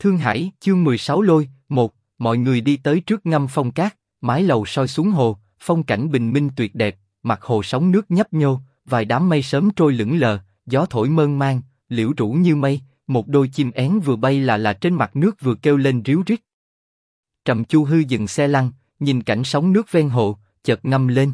Thương Hải, chương 16 lôi, 1, mọi người đi tới trước ngâm phong cát, mái lầu soi xuống hồ, phong cảnh bình minh tuyệt đẹp, mặt hồ sóng nước nhấp nhô, vài đám mây sớm trôi lững lờ, gió thổi mơn man, liễu rủ như mây, một đôi chim én vừa bay là trên mặt nước vừa kêu lên ríu rít. Trầm Chu Hư dừng xe lăn, nhìn cảnh sóng nước ven hồ, chợt ngâm lên.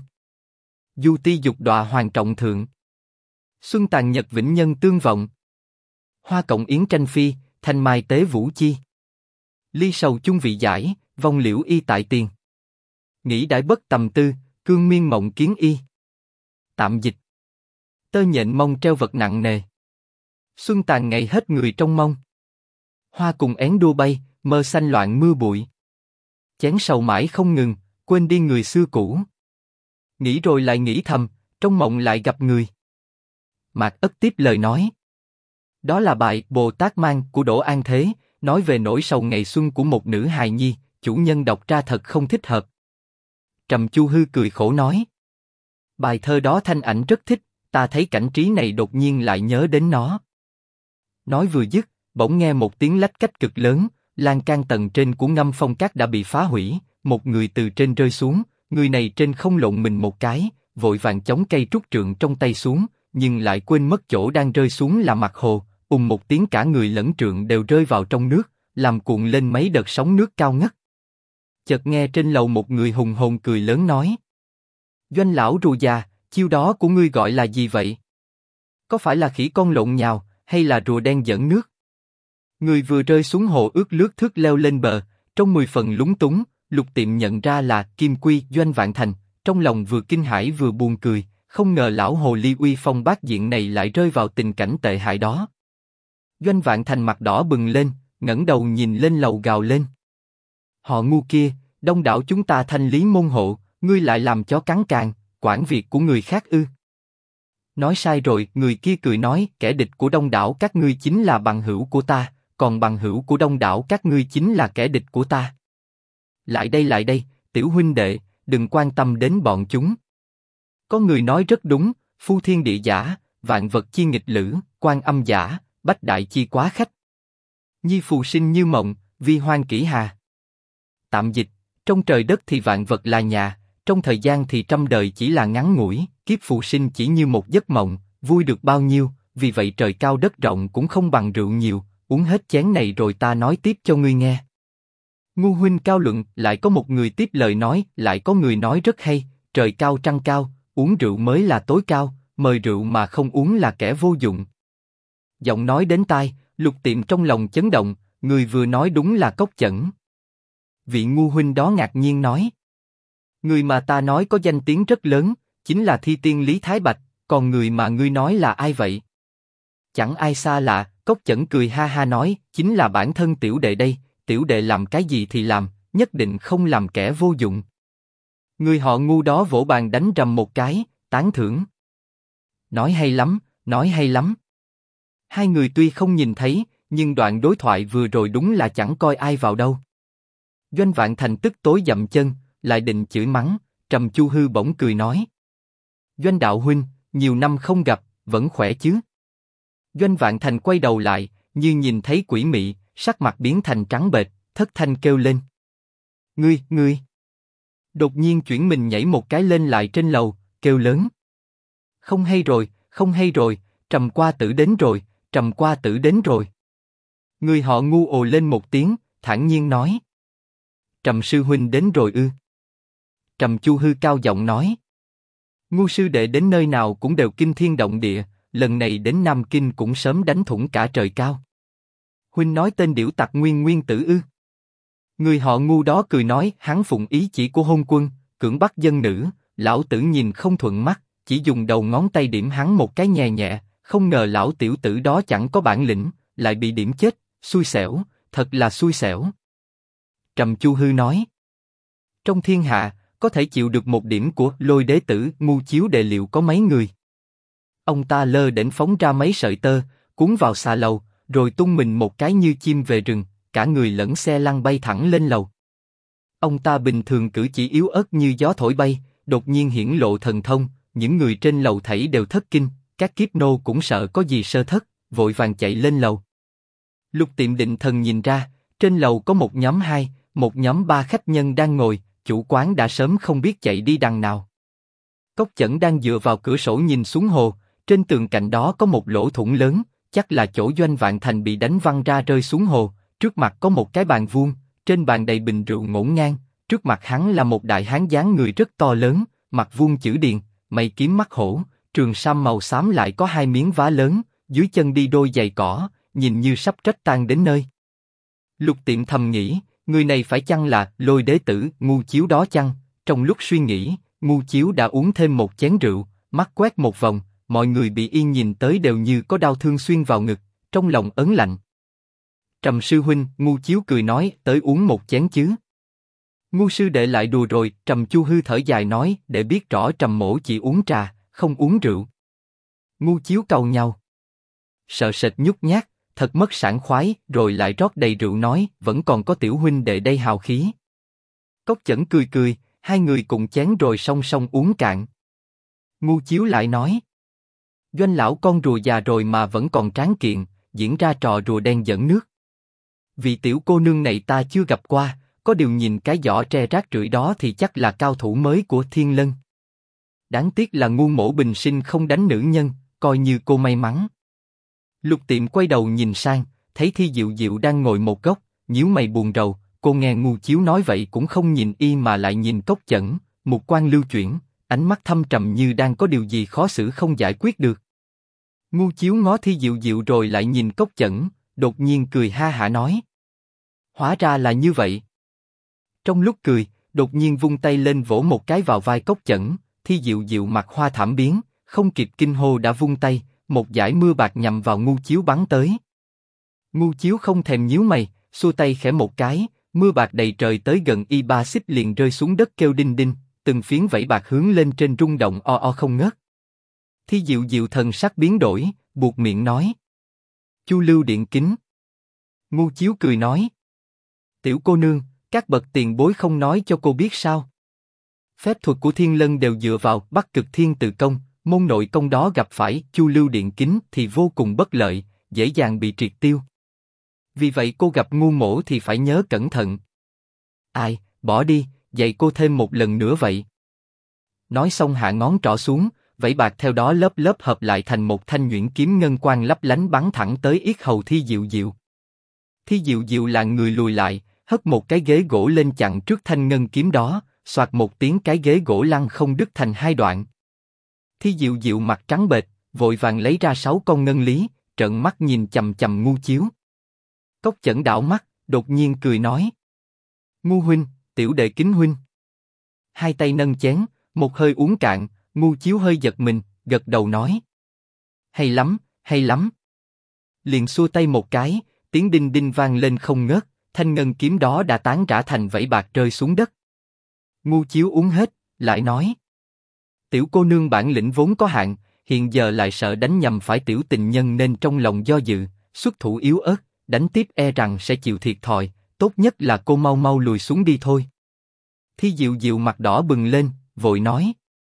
Du ti dục đọa hoàng trọng thượng, xuân tàn nhật vĩnh nhân tương vọng. Hoa cộng yến tranh phi, thanh mai tế vũ chi. Ly sầu chung vị giải, vong liễu y tại tiền. Nghĩ đãi bất tầm tư, cương miên mộng kiến y. Tạm dịch. Tơ nhện mong treo vật nặng nề. Xuân tàn ngày hết người trong mong. Hoa cùng én đua bay, mơ xanh loạn mưa bụi. Chén sầu mãi không ngừng, quên đi người xưa cũ. Nghĩ rồi lại nghĩ thầm, trong mộng lại gặp người. Mạc Ất tiếp lời nói. Đó là bài Bồ Tát Mang của Đỗ An Thế, nói về nỗi sầu ngày xuân của một nữ hài nhi, chủ nhân đọc ra thật không thích hợp. Trầm Chu Hư cười khổ nói. Bài thơ đó Thanh Ảnh rất thích, ta thấy cảnh trí này đột nhiên lại nhớ đến nó. Nói vừa dứt, bỗng nghe một tiếng lách cách cực lớn, lan can tầng trên của ngâm phong cát đã bị phá hủy, một người từ trên rơi xuống, người này trên không lộn mình một cái, vội vàng chống cây trúc trượng trong tay xuống, nhưng lại quên mất chỗ đang rơi xuống là mặt hồ, một tiếng cả người lẫn trượng đều rơi vào trong nước, làm cuộn lên mấy đợt sóng nước cao ngất. Chợt nghe trên lầu một người hùng hồn cười lớn nói: Doanh lão rùa già, chiêu đó của ngươi gọi là gì vậy? Có phải là khỉ con lộn nhào, hay là rùa đen giỡn nước? Người vừa rơi xuống hồ ướt lướt thước leo lên bờ, trong 10 phần lúng túng, Lục Tiệm nhận ra là Kim Quy Doanh Vạn Thành, trong lòng vừa kinh hãi vừa buồn cười, không ngờ lão hồ ly uy phong bát diện này lại rơi vào tình cảnh tệ hại đó. Doanh Vạn Thành mặt đỏ bừng lên, ngẩng đầu nhìn lên lầu gào lên: Họ ngu kia, đông đảo chúng ta thanh lý môn hộ, ngươi lại làm chó cắn càng, quản việc của người khác ư? Nói sai rồi, người kia cười nói, kẻ địch của đông đảo các ngươi chính là bằng hữu của ta, còn bằng hữu của đông đảo các ngươi chính là kẻ địch của ta. Lại đây, tiểu huynh đệ, đừng quan tâm đến bọn chúng. Có người nói rất đúng, phu thiên địa giả, vạn vật chi nghịch lữ, quan âm giả, bách đại chi quá khách. Nhi phù sinh như mộng, vi hoang kỷ hà. Tạm dịch, trong trời đất thì vạn vật là nhà, trong thời gian thì trăm đời chỉ là ngắn ngủi, kiếp phù sinh chỉ như một giấc mộng, vui được bao nhiêu, vì vậy trời cao đất rộng cũng không bằng rượu nhiều, uống hết chén này rồi ta nói tiếp cho ngươi nghe. Ngu huynh cao luận, lại có một người tiếp lời nói, lại có người nói rất hay, trời cao trăng cao, uống rượu mới là tối cao, mời rượu mà không uống là kẻ vô dụng. Giọng nói đến tai, Lục Tiệm trong lòng chấn động, người vừa nói đúng là Cốc Chẩn. Vị ngu huynh đó ngạc nhiên nói: Người mà ta nói có danh tiếng rất lớn, chính là Thi Tiên Lý Thái Bạch, còn người mà ngươi nói là ai vậy? Chẳng ai xa lạ, Cốc Chẩn cười ha ha nói, chính là bản thân tiểu đệ đây, tiểu đệ làm cái gì thì làm, nhất định không làm kẻ vô dụng. Người họ ngu đó vỗ bàn đánh rầm một cái, tán thưởng. Nói hay lắm, nói hay lắm. Hai người tuy không nhìn thấy, nhưng đoạn đối thoại vừa rồi đúng là chẳng coi ai vào đâu. Doanh Vạn Thành tức tối dậm chân, lại định chửi mắng, Trầm Chu Hư bỗng cười nói: Doanh đạo huynh, nhiều năm không gặp, vẫn khỏe chứ? Doanh Vạn Thành quay đầu lại, như nhìn thấy quỷ mị, sắc mặt biến thành trắng bệch, thất thanh kêu lên: Ngươi! Đột nhiên chuyển mình nhảy một cái lên lại trên lầu, kêu lớn: Không hay rồi, Trầm qua tử đến rồi, Trầm qua tử đến rồi. Người họ ngu ồ lên một tiếng, thản nhiên nói: Trầm sư huynh đến rồi ư? Trầm Chu Hư cao giọng nói: Ngu sư đệ đến nơi nào cũng đều kinh thiên động địa, lần này đến Nam Kinh cũng sớm đánh thủng cả trời cao. Huynh nói tên điểu tặc Nguyên Tử ư? Người họ ngu đó cười nói, hắn phụng ý chỉ của hôn quân, cưỡng bắt dân nữ, lão tử nhìn không thuận mắt, chỉ dùng đầu ngón tay điểm hắn một cái nhẹ nhẹ, không ngờ lão tiểu tử đó chẳng có bản lĩnh, lại bị điểm chết, xui xẻo, thật là xui xẻo. Trầm Chu Hư nói: Trong thiên hạ, có thể chịu được một điểm của Lôi đế tử ngu chiếu đệ liệu có mấy người? Ông ta lơ đễnh phóng ra mấy sợi tơ, cuốn vào xà lầu, rồi tung mình một cái như chim về rừng, cả người lẫn xe lăn bay thẳng lên lầu. Ông ta bình thường cử chỉ yếu ớt như gió thổi bay, đột nhiên hiển lộ thần thông, những người trên lầu thảy đều thất kinh, các kiếp nô cũng sợ có gì sơ thất, vội vàng chạy lên lầu. Lục Tiệm định thần nhìn ra, Trên lầu có một nhóm 2, một nhóm 3 khách nhân đang ngồi, chủ quán đã sớm không biết chạy đi đằng nào. Cốc Chẩn đang dựa vào cửa sổ nhìn xuống hồ, trên tường cạnh đó có một lỗ thủng lớn, chắc là chỗ Doanh Vạn Thành bị đánh văng ra rơi xuống hồ. Trước mặt có một cái bàn vuông, trên bàn đầy bình rượu ngổn ngang, trước mặt hắn là một đại hán dáng người rất to lớn, mặt vuông chữ điền, mày kiếm mắt hổ, trường sam màu xám lại có 2 miếng vá lớn, dưới chân đi đôi giày cỏ, nhìn như sắp rách tan đến nơi. Lục Tiệm thầm nghĩ, người này phải chăng là Lôi đế tử Ngu Chiếu đó chăng? Trong lúc suy nghĩ, Ngu Chiếu đã uống thêm một chén rượu, mắt quét một vòng, mọi người bị y nhìn tới đều như có đau thương xuyên vào ngực, trong lòng ớn lạnh. Trầm sư huynh, Ngu Chiếu cười nói, tới uống một chén chứ. Ngu sư đệ lại đùa rồi, Trầm Chu Hư thở dài nói, để biết rõ Trầm mỗ chỉ uống trà, không uống rượu. Ngu Chiếu cầu nhau. Sợ sệt nhút nhát, thật mất sảng khoái, rồi lại rót đầy rượu nói, vẫn còn có tiểu huynh đệ đây hào khí. Cốc Chẩn cười cười, hai người cùng chén rồi song song uống cạn. Ngu Chiếu lại nói, Doanh lão con rùa già rồi mà vẫn còn tráng kiện, diễn ra trò rùa đen dẫn nước. Vị tiểu cô nương này ta chưa gặp qua, có điều nhìn cái giỏ tre rác rưởi đó thì chắc là cao thủ mới của Thiên Lân. Đáng tiếc là ngu mổ bình sinh không đánh nữ nhân, coi như cô may mắn. Lục Tiệm quay đầu nhìn sang, thấy Thi Diệu Diệu đang ngồi một góc, nhíu mày buồn rầu. Cô nghe Ngu Chiếu nói vậy cũng không nhìn y mà lại nhìn Cốc Chẩn, mục quan lưu chuyển, ánh mắt thâm trầm như đang có điều gì khó xử không giải quyết được. Ngu Chiếu ngó Thi Diệu Diệu rồi lại nhìn Cốc Chẩn, đột nhiên cười ha hả nói, hóa ra là như vậy. Trong lúc cười, đột nhiên vung tay lên vỗ một cái vào vai Cốc Chẩn, Thi Diệu Diệu mặt hoa thảm biến, không kịp kinh hô đã vung tay, một dải mưa bạc nhằm vào Ngu Chiếu bắn tới. Ngu Chiếu không thèm nhíu mày, xua tay khẽ một cái, mưa bạc đầy trời tới gần y ba xích liền rơi xuống đất kêu đinh đinh, từng phiến vảy bạc hướng lên trên rung động o o không ngớt. Thi Diệu Diệu thần sắc biến đổi, buột miệng nói, Chu Lưu điện kính. Ngu Chiếu cười nói, tiểu cô nương, các bậc tiền bối không nói cho cô biết sao? Phép thuật của Thiên Lân đều dựa vào Bắc Cực Thiên Tự Công, môn nội công đó gặp phải Chu Lưu điện kính thì vô cùng bất lợi, dễ dàng bị triệt tiêu. Vì vậy cô gặp ngu mổ thì phải nhớ cẩn thận. Ai, bỏ đi, dạy cô thêm một lần nữa vậy. Nói xong hạ ngón trỏ xuống, vảy bạc theo đó lớp lớp hợp lại thành một thanh nhuyễn kiếm ngân quang lấp lánh bắn thẳng tới yết hầu Thi Diệu Diệu. Thi Diệu Diệu lạng người lùi lại, hất một cái ghế gỗ lên chặn trước thanh ngân kiếm đó, xoạt một tiếng cái ghế gỗ lăn không đứt thành hai đoạn. Thi Diệu Diệu mặt trắng bệch, vội vàng lấy ra 6 con ngân lý, trợn mắt nhìn chằm chằm Ngu Chiếu. Cốc Chẩn đảo mắt, đột nhiên cười nói, Ngu huynh, tiểu đệ kính huynh. Hai tay nâng chén, một hơi uống cạn, Ngu Chiếu hơi giật mình, gật đầu nói, hay lắm, hay lắm. Liền xua tay một cái, tiếng đinh đinh vang lên không ngớt, thanh ngân kiếm đó đã tán rã thành vảy bạc rơi xuống đất. Ngu Chiếu uống hết, lại nói, tiểu cô nương bản lĩnh vốn có hạn, hiện giờ lại sợ đánh nhầm phải tiểu tình nhân nên trong lòng do dự, xuất thủ yếu ớt, đánh tiếp e rằng sẽ chịu thiệt thòi, tốt nhất là cô mau mau lùi xuống đi thôi. Thi Diệu Diệu mặt đỏ bừng lên, vội nói,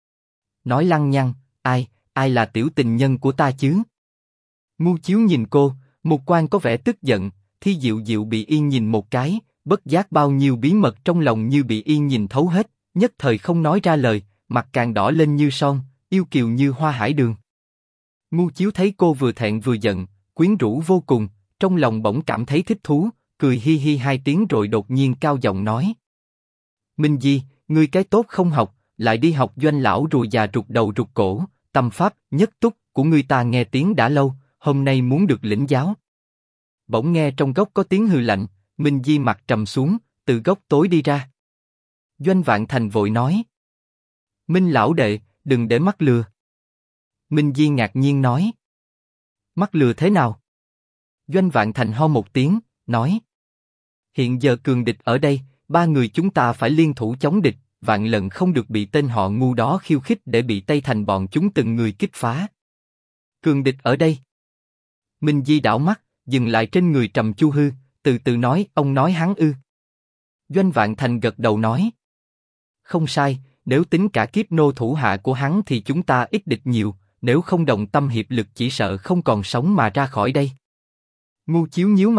nói lăng nhăng, ai là tiểu tình nhân của ta chứ? Ngu Chiếu nhìn cô, mục quan có vẻ tức giận. Thi Diệu Diệu bị y nhìn một cái, bất giác bao nhiêu bí mật trong lòng như bị y nhìn thấu hết, nhất thời không nói ra lời, mặt càng đỏ lên như son, yêu kiều như hoa hải đường. Ngu Chiếu thấy cô vừa thẹn vừa giận, quyến rũ vô cùng, trong lòng bỗng cảm thấy thích thú, cười hi hi 2 tiếng rồi đột nhiên cao giọng nói, Minh Di, ngươi cái tốt không học, lại đi học Doanh lão rùa già rụt đầu rụt cổ, tâm pháp nhất túc của ngươi ta nghe tiếng đã lâu, hôm nay muốn được lĩnh giáo. Bỗng nghe trong góc có tiếng hừ lạnh, Minh Di mặt trầm xuống, từ góc tối đi ra. Doanh Vạn Thành vội nói, Minh lão đệ, đừng để mắc lừa. Minh Di ngạc nhiên nói, mắc lừa thế nào? Doanh Vạn Thành ho một tiếng, nói, hiện giờ cường địch ở đây, 3 người chúng ta phải liên thủ chống địch, vạn lần không được bị tên họ ngu đó khiêu khích để bị Tây Thành bọn chúng từng người kích phá. Cường địch ở đây. Minh Di đảo mắt, dừng lại trên người Trầm Chu Hư, từ từ nói, ông nói hắn ư? Doanh Vạn Thành gật đầu nói, không sai, nếu tính cả kiếp nô thủ hạ của hắn thì chúng ta ít địch nhiều, nếu không đồng tâm hiệp lực chỉ sợ không còn sống mà ra khỏi đây. Ngu Chiếu nhíu mày,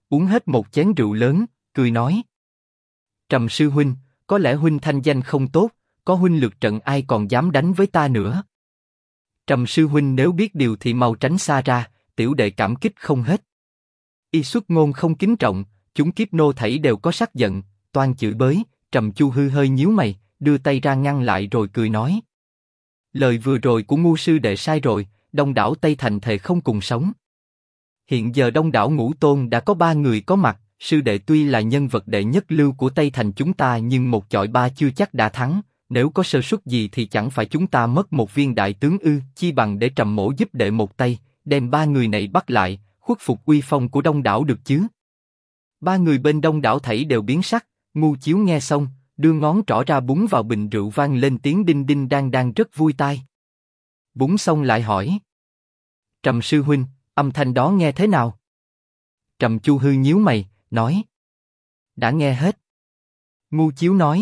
uống hết một chén rượu lớn, cười nói: Trầm sư huynh, có lẽ huynh thanh danh không tốt, có huynh lược trận ai còn dám đánh với ta nữa. Trầm sư huynh nếu biết điều thì mau tránh xa ra, tiểu đệ cảm kích không hết. Y xuất ngôn không kính trọng, chúng kiếp nô thảy đều có sắc giận, toan chửi bới. Trầm Chu Hư hơi nhíu mày, đưa tay ra ngăn lại rồi cười nói: lời vừa rồi của ngu sư đệ sai rồi, đông đảo Tây Thành thề không cùng sống. Hiện giờ đông đảo Ngũ Tôn đã có 3 người có mặt, sư đệ tuy là nhân vật đệ nhất lưu của Tây Thành chúng ta nhưng một chọi 3 chưa chắc đã thắng. Nếu có sơ suất gì thì chẳng phải chúng ta mất một viên đại tướng ư? Chi bằng để Trầm mỗ giúp đệ một tay, đem 3 người này bắt lại, khuất phục uy phong của đông đảo được chứ? 3 người bên đông đảo thảy đều biến sắc. Ngu Chiếu nghe xong, đưa ngón trỏ ra búng vào bình rượu vang lên tiếng đinh đinh đang đang rất vui tai. Búng xong lại hỏi: Trầm sư huynh, âm thanh đó nghe thế nào? Trầm Chu Hư nhíu mày, nói: đã nghe hết. Ngu Chiếu nói: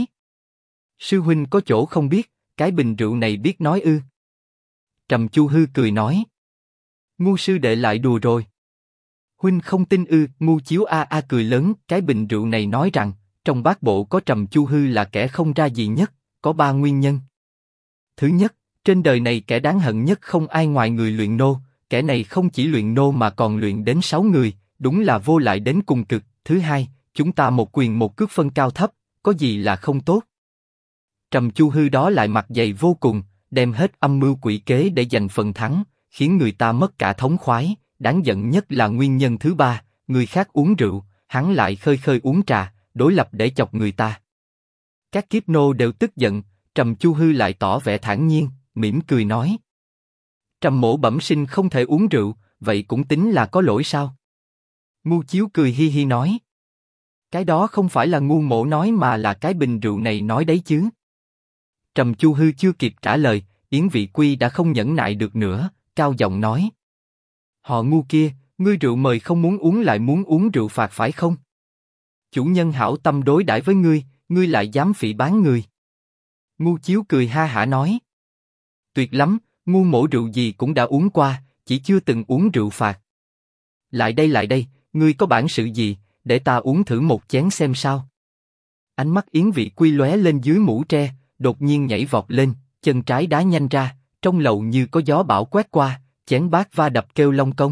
sư huynh có chỗ không biết, cái bình rượu này biết nói ư? Trầm Chu Hư cười nói: ngu sư đệ lại đùa rồi. Huynh không tin ư? Ngu Chiếu a a cười lớn. Cái bình rượu này nói rằng trong bát bộ có Trầm Chu Hư là kẻ không ra gì nhất, có 3 nguyên nhân. Thứ nhất, trên đời này kẻ đáng hận nhất không ai ngoài người luyện nô, kẻ này không chỉ luyện nô mà còn luyện đến 6 người, đúng là vô lại đến cùng cực. Thứ hai, chúng ta một quyền một cước phân cao thấp, có gì là không tốt. Trầm Chu Hư đó lại mặt dày vô cùng, đem hết âm mưu quỷ kế để giành phần thắng, khiến người ta mất cả thống khoái. Đáng giận nhất là nguyên nhân thứ ba, người khác uống rượu, hắn lại khơi khơi uống trà, đối lập để chọc người ta. Các kiếp nô đều tức giận, Trầm Chu Hư lại tỏ vẻ thản nhiên, mỉm cười nói: Trầm mỗ bẩm sinh không thể uống rượu, vậy cũng tính là có lỗi sao? Ngu Chiếu cười hi hi nói: cái đó không phải là ngu mỗ nói mà là cái bình rượu này nói đấy chứ. Trầm Chu Hư chưa kịp trả lời, Yến Vị Quy đã không nhẫn nại được nữa, cao giọng nói: họ ngu kia, ngươi rượu mời không muốn uống lại muốn uống rượu phạt phải không? Chủ nhân hảo tâm đối đãi với ngươi, ngươi lại dám phỉ báng người. Ngu Chiếu cười ha hả nói: tuyệt lắm, ngu mỗ rượu gì cũng đã uống qua, chỉ chưa từng uống rượu phạt. Lại đây, ngươi có bản sự gì, để ta uống thử một chén xem sao. Ánh mắt Yến Vị Quy lóe lên dưới mũ tre, đột nhiên nhảy vọt lên, chân trái đá nhanh ra, trong lầu như có gió bão quét qua, chén bát va đập kêu long công.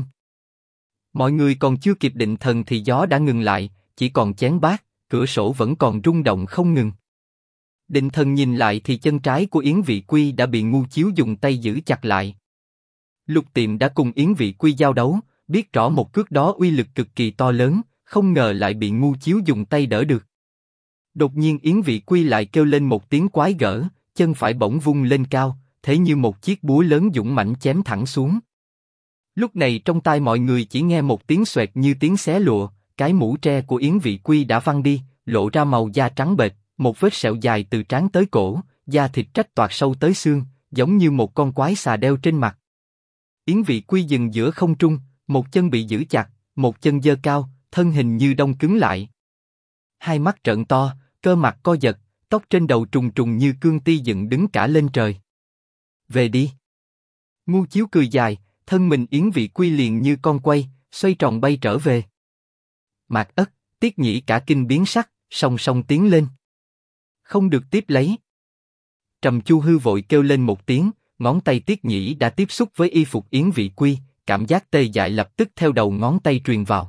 Mọi người còn chưa kịp định thần thì gió đã ngừng lại, chỉ còn chén bát, cửa sổ vẫn còn rung động không ngừng. Định thần nhìn lại thì chân trái của Yến Vị Quy đã bị Ngu Chiếu dùng tay giữ chặt lại. Lục Tiệm đã cùng Yến Vị Quy giao đấu, biết rõ một cước đó uy lực cực kỳ to lớn, không ngờ lại bị Ngu Chiếu dùng tay đỡ được. Đột nhiên Yến Vị Quy lại kêu lên một tiếng quái gở, chân phải bỗng vung lên cao, thế như một chiếc búa lớn dũng mãnh chém thẳng xuống. Lúc này trong tai mọi người chỉ nghe một tiếng xoẹt như tiếng xé lụa, cái mũ tre của Yến Vị Quy đã văng đi, lộ ra màu da trắng bệch, một vết sẹo dài từ trán tới cổ, da thịt rách toạc sâu tới xương, giống như một con quái xà đeo trên mặt. Yến Vị Quy dừng giữa không trung, một chân bị giữ chặt, một chân giơ cao, thân hình như đông cứng lại. Hai mắt trợn to, cơ mặt co giật, tóc trên đầu trùng trùng như cương ti dựng đứng cả lên trời. Về đi. Ngu Chiếu cười dài, thân mình Yến Vị Quy liền như con quay, xoay tròn bay trở về. Mạc Ất, Tiết Nhĩ cả kinh biến sắc, song song tiến lên. Không được tiếp lấy. Trầm Chu Hư vội kêu lên một tiếng, ngón tay Tiết Nhĩ đã tiếp xúc với y phục Yến Vị Quy, cảm giác tê dại lập tức theo đầu ngón tay truyền vào.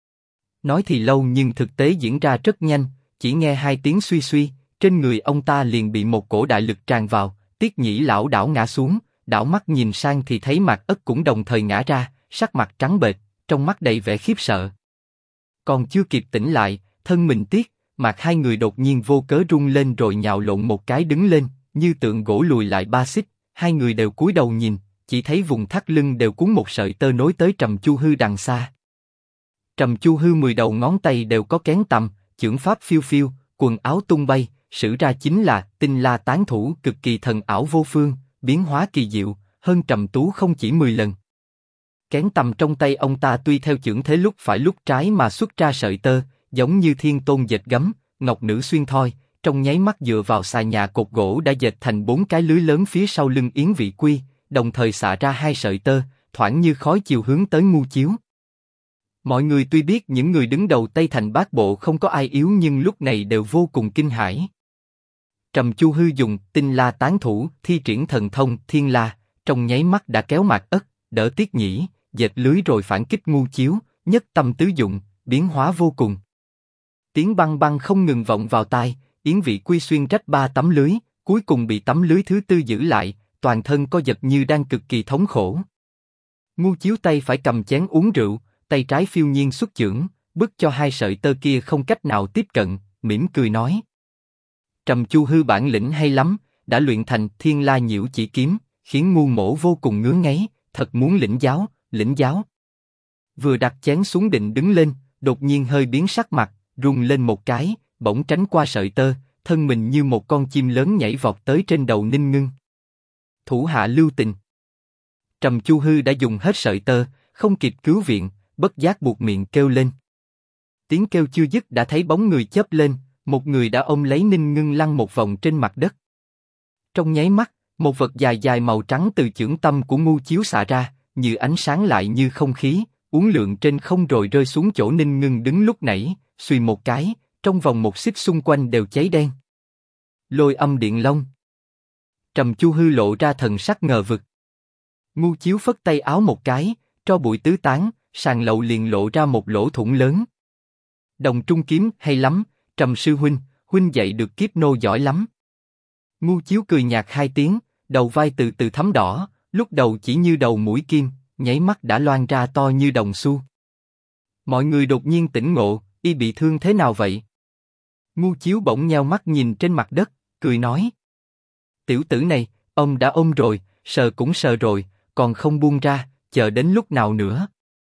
Nói thì lâu nhưng thực tế diễn ra rất nhanh, chỉ nghe 2 tiếng suy suy, trên người ông ta liền bị một cổ đại lực tràn vào, Tiết Nhĩ lảo đảo ngã xuống, đảo mắt nhìn sang thì thấy Mạc Ất cũng đồng thời ngã ra, sắc mặt trắng bệch, trong mắt đầy vẻ khiếp sợ. Còn chưa kịp tỉnh lại, thân mình Tiết, Mạc hai người đột nhiên vô cớ rung lên rồi nhào lộn một cái đứng lên, như tượng gỗ lùi lại 3 xích, hai người đều cúi đầu nhìn, chỉ thấy vùng thắt lưng đều cuốn một sợi tơ nối tới Trầm Chu Hư đằng xa. Trầm Chu Hư 10 đầu ngón tay đều có kén tầm, chưởng pháp phiêu phiêu, quần áo tung bay, sử ra chính là Tinh La Tán Thủ, cực kỳ thần ảo vô phương, biến hóa kỳ diệu, hơn Trầm Tú không chỉ 10 lần. Kén tầm trong tay ông ta tuy theo chưởng thế lúc phải lúc trái mà xuất ra sợi tơ, giống như thiên tôn dệt gấm, ngọc nữ xuyên thoi, trong nháy mắt dựa vào xà nhà cột gỗ đã dệt thành 4 cái lưới lớn phía sau lưng Yến Vị Quy, đồng thời xả ra 2 sợi tơ, thoảng như khói chiều hướng tới Ngu Chiếu. Mọi người tuy biết những người đứng đầu Tây Thành Bát Bộ không có ai yếu nhưng lúc này đều vô cùng kinh hãi. Trầm Chu Hư dùng Tinh La Tán Thủ thi triển thần thông Thiên La, trong nháy mắt đã kéo Mạc Ất, đỡ Tiết Nhĩ, dệt lưới rồi phản kích Ngu Chiếu, nhất tâm tứ dụng, biến hóa vô cùng. Tiếng băng băng không ngừng vọng vào tai, Yến Vị Quy xuyên rách 3 tấm lưới, cuối cùng bị tấm lưới thứ 4 giữ lại, toàn thân co giật như đang cực kỳ thống khổ. Ngu Chiếu tay phải cầm chén uống rượu, tay trái phiêu nhiên xuất chưởng, bức cho 2 sợi tơ kia không cách nào tiếp cận, mỉm cười nói: Trầm Chu Hư bản lĩnh hay lắm, đã luyện thành Thiên La Nhiễu Chỉ kiếm, khiến Ngu Mỗ vô cùng ngứa ngáy, thật muốn lĩnh giáo, lĩnh giáo. Vừa đặt chén xuống định đứng lên, đột nhiên hơi biến sắc mặt, rung lên một cái, bỗng tránh qua sợi tơ, thân mình như một con chim lớn nhảy vọt tới trên đầu Ninh Ngưng. Thủ hạ lưu tình. Trầm Chu Hư đã dùng hết sợi tơ, không kịp cứu viện, bất giác buộc miệng kêu lên. Tiếng kêu chưa dứt đã thấy bóng người chớp lên, một người đã ôm lấy Ninh Ngưng lăn một vòng trên mặt đất. Trong nháy mắt, một vật dài dài màu trắng từ chưởng tâm của Ngu Chiếu xạ ra, như ánh sáng lại như không khí, uốn lượn trên không rồi rơi xuống chỗ Ninh Ngưng đứng lúc nãy, suy một cái, trong vòng một xích xung quanh đều cháy đen. Lôi Âm Điện Long. Trầm Chu Hư lộ ra thần sắc ngờ vực. Ngu Chiếu phất tay áo một cái, tro bụi tứ tán, sàn lậu liền lộ ra một lỗ thủng lớn. Đồng Trung kiếm hay lắm, Trầm sư huynh, huynh dạy được kiếp nô giỏi lắm. Ngu Chiếu cười nhạt 2 tiếng, đầu vai từ từ thấm đỏ, lúc đầu chỉ như đầu mũi kim, nháy mắt đã loang ra to như đồng xu. Mọi người đột nhiên tỉnh ngộ, y bị thương thế nào vậy? Ngu Chiếu bỗng nheo mắt nhìn trên mặt đất, cười nói: Tiểu tử này, ông đã ôm rồi, sờ cũng sờ rồi, còn không buông ra, chờ đến lúc nào nữa?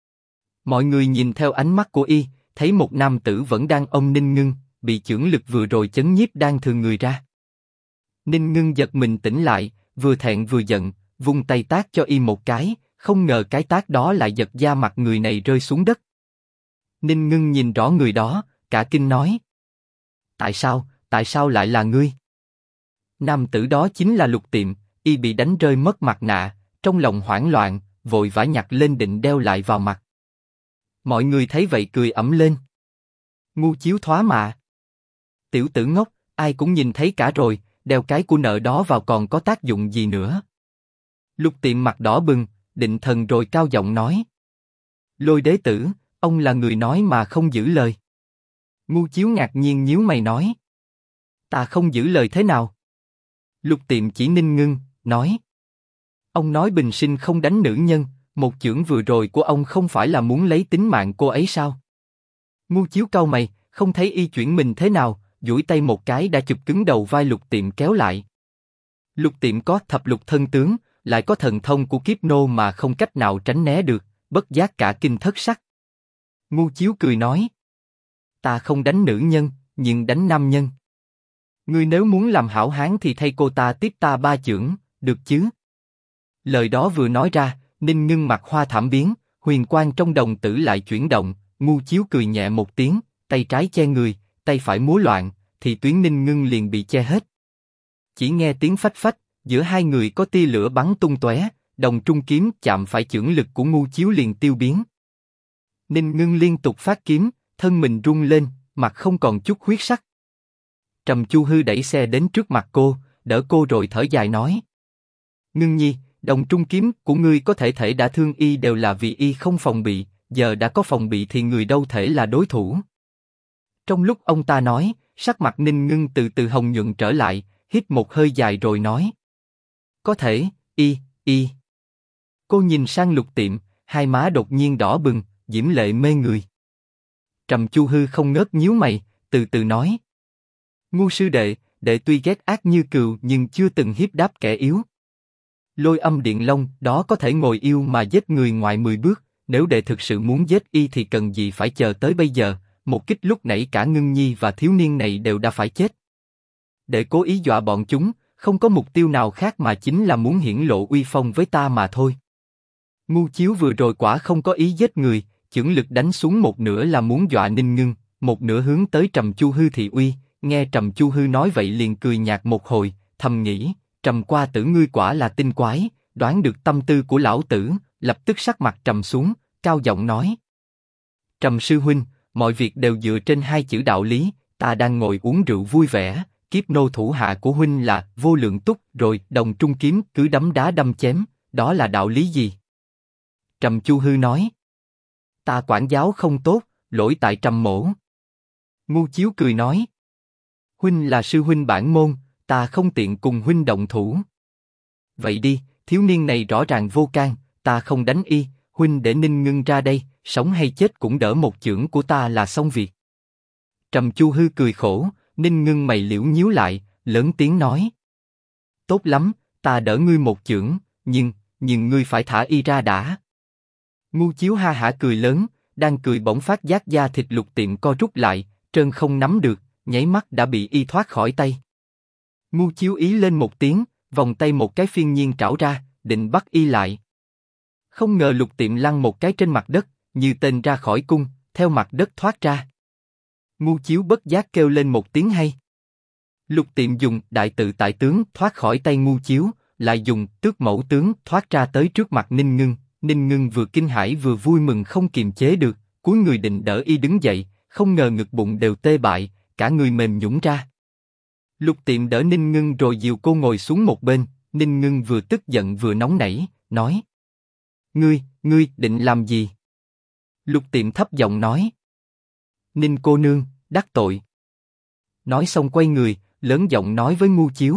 Mọi người nhìn theo ánh mắt của y, thấy một nam tử vẫn đang ôm Ninh Ngưng, bị chưởng lực vừa rồi chấn nhiếp đang thường người ra. Ninh Ngưng giật mình tỉnh lại, vừa thẹn vừa giận, vung tay tát cho y một cái, không ngờ cái tát đó lại giật da mặt người này rơi xuống đất. Ninh Ngưng nhìn rõ người đó, cả kinh nói: Tại sao lại là ngươi? Nam tử đó chính là Lục Tiệm, y bị đánh rơi mất mặt nạ, trong lòng hoảng loạn, vội vã nhặt lên định đeo lại vào mặt. Mọi người thấy vậy cười ẩm lên. Ngu Chiếu thoá mạ: Tiểu tử ngốc, ai cũng nhìn thấy cả rồi, đeo cái của nợ đó vào còn có tác dụng gì nữa? Lục Tiệm mặt đỏ bừng, định thần rồi cao giọng nói: Lôi đế tử, ông là người nói mà không giữ lời. Ngu Chiếu ngạc nhiên nhíu mày nói: Ta không giữ lời thế nào? Lục Tiệm chỉ Ninh Ngưng, nói: Ông nói bình sinh không đánh nữ nhân, một chưởng vừa rồi của ông không phải là muốn lấy tính mạng cô ấy sao? Ngu Chiếu cau mày, không thấy y chuyển mình thế nào, duỗi tay một cái đã chụp cứng đầu vai Lục Tiệm kéo lại. Lục Tiệm có thập lục thân tướng, lại có thần thông của kiếp nô mà không cách nào tránh né được, bất giác cả kinh thất sắc. Ngu Chiếu cười nói: Ta không đánh nữ nhân, nhưng đánh nam nhân. Ngươi nếu muốn làm hảo hán thì thay cô ta tiếp ta 3 chưởng, được chứ? Lời đó vừa nói ra, Ninh Ngưng mặt hoa thảm biến, huyền quang trong đồng tử lại chuyển động. Ngu Chiếu cười nhẹ một tiếng, tay trái che người, tay phải múa loạn, thì tuyến Ninh Ngưng liền bị che hết. Chỉ nghe tiếng phách phách, giữa hai người có tia lửa bắn tung tóe, đồng trung kiếm chạm phải chưởng lực của Ngu Chiếu liền tiêu biến. Ninh Ngưng liên tục phát kiếm, thân mình rung lên, mặt không còn chút huyết sắc. Trầm Chu Hư đẩy xe đến trước mặt cô, đỡ cô rồi thở dài nói: Ngưng nhi, đồng trung kiếm của ngươi có thể đã thương y đều là vì y không phòng bị, giờ đã có phòng bị thì người đâu thể là đối thủ. Trong lúc ông ta nói, sắc mặt Ninh Ngưng từ từ hồng nhuận trở lại, hít một hơi dài rồi nói: Có thể, y. Cô nhìn sang Lục Tiệm, hai má đột nhiên đỏ bừng, diễm lệ mê người. Trầm Chu Hư không ngớt nhíu mày, từ từ nói: Ngu sư đệ, đệ tuy ghét ác như cừu nhưng chưa từng hiếp đáp kẻ yếu. Lôi Âm Điện Long đó có thể ngồi yêu mà giết người ngoài 10 bước, nếu đệ thực sự muốn giết y thì cần gì phải chờ tới bây giờ, một kích lúc nãy cả Ngưng nhi và thiếu niên này đều đã phải chết. Đệ cố ý dọa bọn chúng, không có mục tiêu nào khác mà chính là muốn hiển lộ uy phong với ta mà thôi. Ngu Chiếu vừa rồi quả không có ý giết người, chưởng lực đánh xuống một nửa là muốn dọa Ninh Ngưng, một nửa hướng tới Trầm Chu Hư thị uy. Nghe Trầm Chu Hư nói vậy liền cười nhạt một hồi, thầm nghĩ: Trầm qua tử ngươi quả là tinh quái, đoán được tâm tư của lão tử, lập tức sắc mặt trầm xuống, cao giọng nói: Trầm sư huynh, mọi việc đều dựa trên hai chữ đạo lý, ta đang ngồi uống rượu vui vẻ, kiếp nô thủ hạ của huynh là Vô Lượng Túc, rồi Đồng Trung Kiếm cứ đấm đá đâm chém, đó là đạo lý gì? Trầm Chu Hư nói. Ta quản giáo không tốt, lỗi tại Trầm mỗ. Ngu Chiếu cười nói. Huynh là sư huynh bản môn, ta không tiện cùng huynh động thủ. Vậy đi, thiếu niên này rõ ràng vô can, ta không đánh y, huynh để Ninh Ngưng ra đây, sống hay chết cũng đỡ một chưởng của ta là xong việc. Trầm Chu Hư cười khổ, Ninh Ngưng mày liễu nhíu lại, lớn tiếng nói. Tốt lắm, ta đỡ ngươi một chưởng, nhưng ngươi phải thả y ra đã. Ngu Chiếu ha hả cười lớn, đang cười bỗng phát giác da thịt Lục Tiệm co rút lại, trơn không nắm được, nháy mắt đã bị y thoát khỏi tay. Ngu Chiếu ý lên một tiếng, vòng tay một cái phiên nhiên trảo ra, định bắt y lại. Không ngờ Lục Tiệm lăn một cái trên mặt đất, như tên ra khỏi cung, theo mặt đất thoát ra. Ngu Chiếu bất giác kêu lên một tiếng hay. Lục Tiệm dùng đại tự tại tướng thoát khỏi tay Ngu Chiếu, lại dùng tước mẫu tướng thoát ra tới trước mặt Ninh Ngưng. Ninh Ngưng vừa kinh hãi vừa vui mừng không kiềm chế được, cúi người định đỡ y đứng dậy, không ngờ ngực bụng đều tê bại, cả người mềm nhũn ra. Lục Tiệm đỡ Ninh Ngưng rồi dìu cô ngồi xuống một bên. Ninh Ngưng vừa tức giận vừa nóng nảy, nói: Ngươi định làm gì? Lục Tiệm thấp giọng nói: Ninh cô nương, đắc tội. Nói xong quay người, lớn giọng nói với Ngu Chiếu: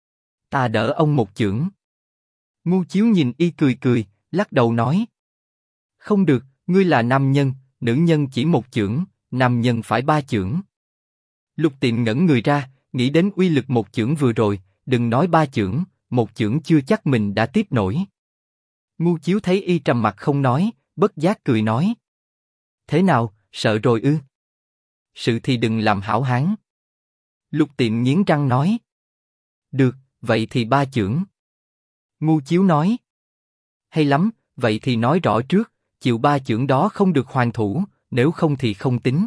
Ta đỡ ông một chưởng. Ngu Chiếu nhìn y cười cười, lắc đầu nói: Không được, ngươi là nam nhân, nữ nhân chỉ một chưởng, nam nhân phải ba chưởng. Lục Tiệm ngẩn người ra, nghĩ đến uy lực một chưởng vừa rồi, đừng nói ba chưởng, một chưởng chưa chắc mình đã tiếp nổi. Ngu Chiếu thấy y trầm mặt không nói, bất giác cười nói: Thế nào, sợ rồi ư? Sự thì đừng làm hảo hán. Lục Tiệm nghiến răng nói: Được, vậy thì ba chưởng. Ngu Chiếu nói: Hay lắm, vậy thì nói rõ trước, chịu ba chưởng đó không được hoàn thủ, nếu không thì không tính.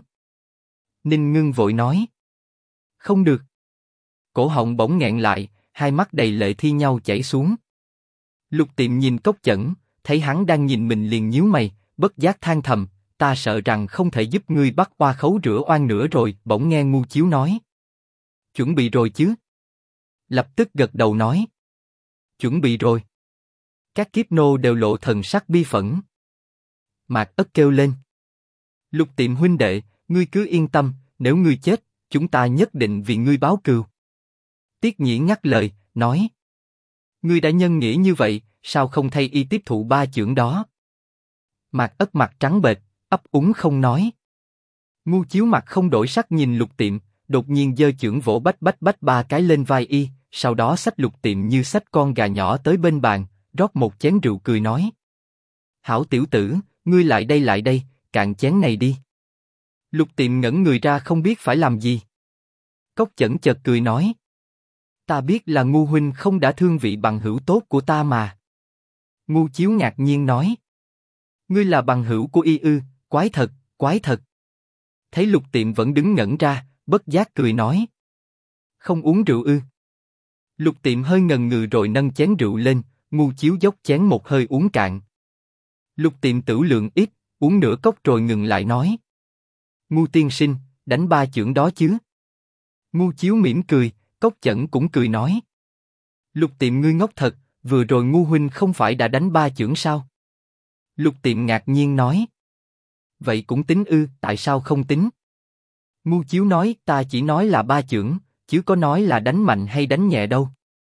Ninh Ngưng vội nói: Không được. Cổ họng bỗng nghẹn lại, hai mắt đầy lệ thi nhau chảy xuống. Lục Tiệm nhìn Cốc Chẩn, thấy hắn đang nhìn mình liền nhíu mày, bất giác than thầm: Ta sợ rằng không thể giúp ngươi bắt oa khấu rửa oan nữa rồi. Bỗng nghe Ngu Chiếu nói: Chuẩn bị rồi chứ? Lập tức gật đầu nói: Chuẩn bị rồi. Các kiếp nô đều lộ thần sắc bi phẫn. Mạc Ất kêu lên: Lục Tiệm huynh đệ, ngươi cứ yên tâm, nếu ngươi chết, chúng ta nhất định vì ngươi báo cừu. Tiết Nhĩ ngắt lời, nói: Ngươi đã nhân nghĩa như vậy, sao không thay y tiếp thụ ba chưởng đó? Mạc Ất mặt trắng bệch, ấp úng không nói. Ngu Chiếu mặt không đổi sắc nhìn Lục Tiệm, đột nhiên giơ chưởng vỗ bách bách bách ba cái lên vai y, sau đó xách Lục Tiệm như xách con gà nhỏ tới bên bàn, rót một chén rượu cười nói: Hảo tiểu tử, ngươi lại đây, cạn chén này đi. Lục Tiệm ngẩn người ra không biết phải làm gì. Cốc Chẩn chợt cười nói: Ta biết là Ngu huynh không đã thương vị bằng hữu tốt của ta mà. Ngu Chiếu ngạc nhiên nói: Ngươi là bằng hữu của y ư? Quái thật, quái thật. Thấy Lục Tiệm vẫn đứng ngẩn ra, bất giác cười nói: Không uống rượu ư? Lục Tiệm hơi ngần ngừ rồi nâng chén rượu lên, Ngu Chiếu dốc chén một hơi uống cạn. Lục Tiệm tửu lượng ít, uống nửa cốc rồi ngừng lại nói: Ngu tiên sinh, đánh ba chưởng đó chứ? Ngu Chiếu mỉm cười, Cốc Chẩn cũng cười nói: Lục Tiệm ngươi ngốc thật, vừa rồi Ngu huynh không phải đã đánh ba chưởng sao? Lục Tiệm ngạc nhiên nói: Vậy cũng tính ư? Tại sao không tính? Ngu Chiếu nói: Ta chỉ nói là ba chưởng, chứ có nói là đánh mạnh hay đánh nhẹ đâu.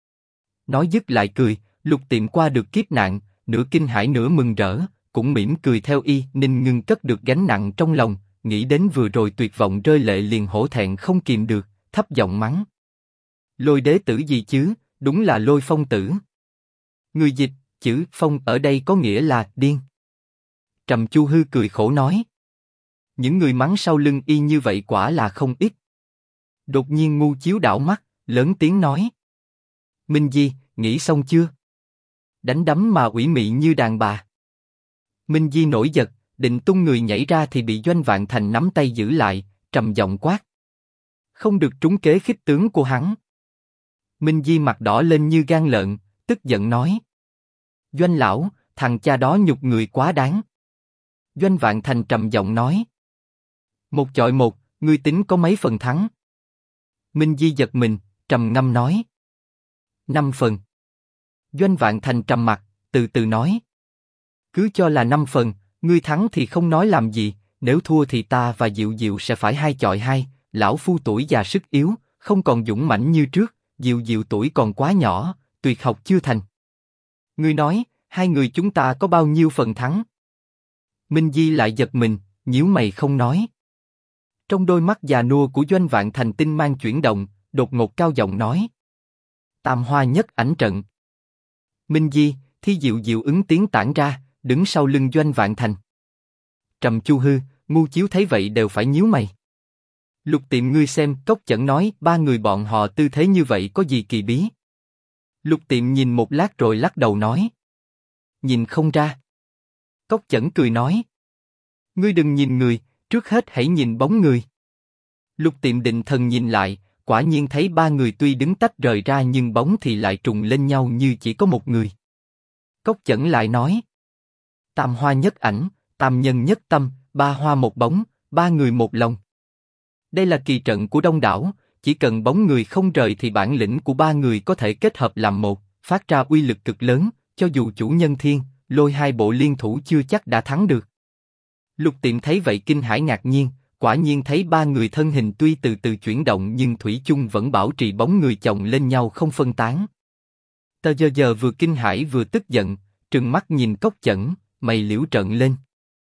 Nói dứt lại cười. Lục Tiệm qua được kiếp nạn, nửa kinh hãi nửa mừng rỡ, cũng mỉm cười theo y. Ninh Ngưng cất được gánh nặng trong lòng, nghĩ đến vừa rồi tuyệt vọng rơi lệ liền hổ thẹn không kìm được, thấp giọng mắng: Lôi đế tử gì chứ, đúng là Lôi Phong tử. Người dịch, chữ phong ở đây có nghĩa là điên. Trầm Chu Hư cười khổ nói: Những người mắng sau lưng y như vậy quả là không ít. Đột nhiên Ngu Chiếu đảo mắt, lớn tiếng nói: Minh Di, nghĩ xong chưa? Đánh đấm mà ủy mị như đàn bà. Minh Di nổi giật, định tung người nhảy ra thì bị Doanh Vạn Thành nắm tay giữ lại, trầm giọng quát: Không được trúng kế khích tướng của hắn. Minh Di mặt đỏ lên như gan lợn, tức giận nói: Doanh lão, thằng cha đó nhục người quá đáng. Doanh Vạn Thành trầm giọng nói. Một chọi một, ngươi tính có mấy phần thắng? Minh Di giật mình, trầm ngâm nói. 5 phần. Doanh Vạn Thành trầm mặt, từ từ nói. Cứ cho là 5 phần, ngươi thắng thì không nói làm gì, nếu thua thì ta và Diệu Diệu sẽ phải 2 chọi 2, lão phu tuổi già sức yếu, không còn dũng mãnh như trước, Diệu Diệu tuổi còn quá nhỏ, tuyệt học chưa thành. Ngươi nói, hai người chúng ta có bao nhiêu phần thắng? Minh Di lại giật mình, nhíu mày không nói. Trong đôi mắt già nua của Doanh Vạn Thành tinh mang chuyển động, đột ngột cao giọng nói. Tam hoa nhất ảnh trận. Minh Di, Thi Diệu Diệu ứng tiếng tản ra, đứng sau lưng Doanh Vạn Thành. Trầm Chu Hư, Ngu Chiếu thấy vậy đều phải nhíu mày. Lục Tiệm ngươi xem, Cốc Chẩn nói, ba người bọn họ tư thế như vậy có gì kỳ bí? Lục Tiệm nhìn một lát rồi lắc đầu nói. Nhìn không ra. Cốc Chẩn cười nói. Ngươi đừng nhìn người, trước hết hãy nhìn bóng người. Lục Tiệm định thần nhìn lại, quả nhiên thấy ba người tuy đứng tách rời ra nhưng bóng thì lại trùng lên nhau như chỉ có một người. Cốc Chẩn lại nói. Tam hoa nhất ảnh, tam nhân nhất tâm, ba hoa một bóng, ba người một lòng. Đây là kỳ trận của đông đảo, chỉ cần bóng người không rời thì bản lĩnh của ba người có thể kết hợp làm một, phát ra uy lực cực lớn, cho dù chủ nhân thiên, lôi hai bộ liên thủ chưa chắc đã thắng được. Lục Tiệm thấy vậy kinh hãi ngạc nhiên, quả nhiên thấy ba người thân hình tuy từ từ chuyển động nhưng thủy chung vẫn bảo trì bóng người chồng lên nhau không phân tán. Tờ giờ vừa kinh hãi vừa tức giận, trừng mắt nhìn Cốc Chẩn, mày liễu trợn lên.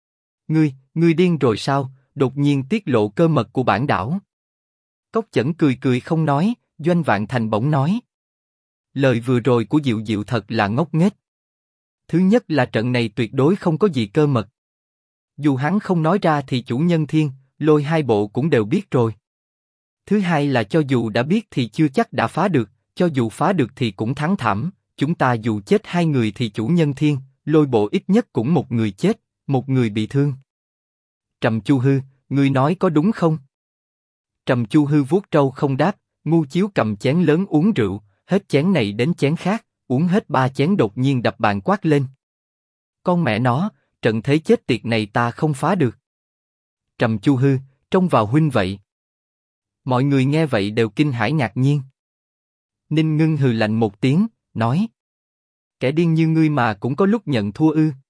Ngươi điên rồi sao? Đột nhiên tiết lộ cơ mật của bản đảo. Cốc Chẩn cười cười không nói, Doanh Vạn Thành bỗng nói. Lời vừa rồi của Diệu Diệu thật là ngốc nghếch. Thứ nhất là trận này tuyệt đối không có gì cơ mật. Dù hắn không nói ra thì chủ nhân thiên, lôi hai bộ cũng đều biết rồi. Thứ hai là cho dù đã biết thì chưa chắc đã phá được, cho dù phá được thì cũng thắng thảm. Chúng ta dù chết hai người thì chủ nhân thiên, lôi bộ ít nhất cũng một người chết, một người bị thương. Trầm Chu Hư, ngươi nói có đúng không? Trầm Chu Hư vuốt râu không đáp, Ngu Chiếu cầm chén lớn uống rượu, hết chén này đến chén khác, uống hết 3 chén đột nhiên đập bàn quát lên. Con mẹ nó, trận thế chết tiệt này ta không phá được. Trầm Chu Hư, trông vào huynh vậy. Mọi người nghe vậy đều kinh hãi ngạc nhiên. Ninh Ngưng hừ lạnh một tiếng, nói. Kẻ điên như ngươi mà cũng có lúc nhận thua ư?